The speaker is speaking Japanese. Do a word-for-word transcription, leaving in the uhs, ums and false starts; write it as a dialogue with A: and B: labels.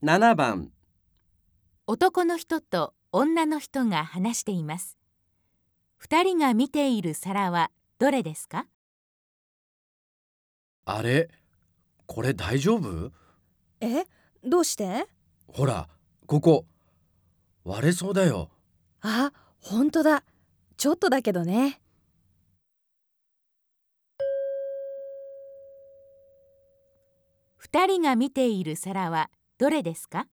A: ななばん。
B: 男の人と女の人が話しています。二人が見ている皿はどれですか？
A: あれ、これ大丈夫？
C: え、どうして？
A: ほら、ここ割れそうだよ。
C: あ、ほんとだ。ちょっとだけどね。
B: 二人が見ている皿はどれですか？